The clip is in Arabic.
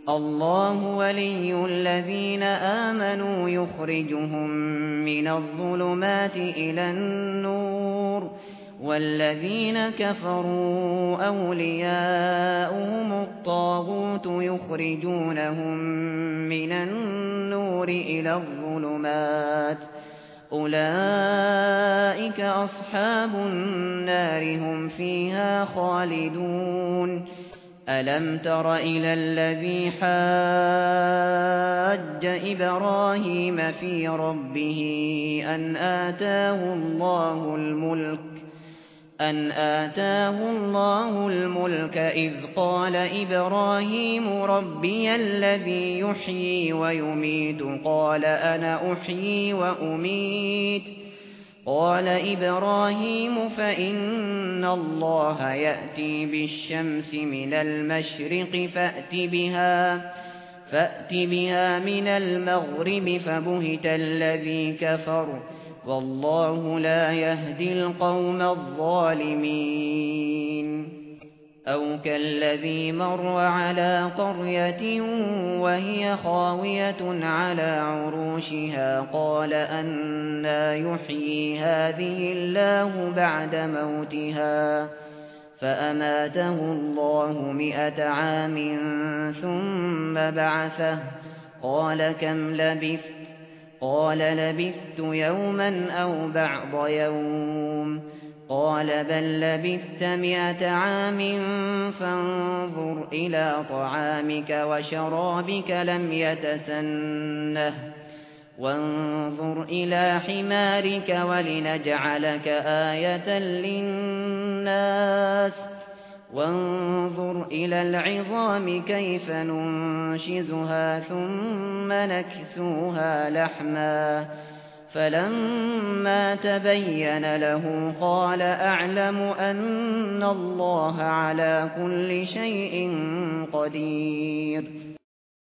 الله ولي الذين آمنوا يخرجهم من الظلمات إلى النور والذين كفروا أولياؤهم الطاغوت يخرجونهم من النور إلى الظلمات أولئك أصحاب النار هم فيها خالدون ألم تر إلى الذي حاج إبراهيم في ربه أن آتاه الله الملك إذ قال إبراهيم ربي الذي يحيي ويميت قال أنا أحيي وأميت قال إبراهيم فإن الله يأتي بالشمس من المشرق فأت بها من المغرب فبهت الذي كفر والله لا يهدي القوم الظالمين أو كالذي مر على قرية وهي خاوية على عروشها قال أنى يحيي هذه الله بعد موتها فأماته الله 100 عام ثم بعثه قال كم لبثت قال لبثت يوما أو بعض يوم قال بل لبثت 100 عام فانظر إلى طعامك وشرابك لم يتسنه وانظر إلى حمارك ولنجعلك آية للناس وانظر إلى العظام كيف ننشزها ثم نكسوها لحما فلما تبين له قال أعلم أن الله على كل شيء قدير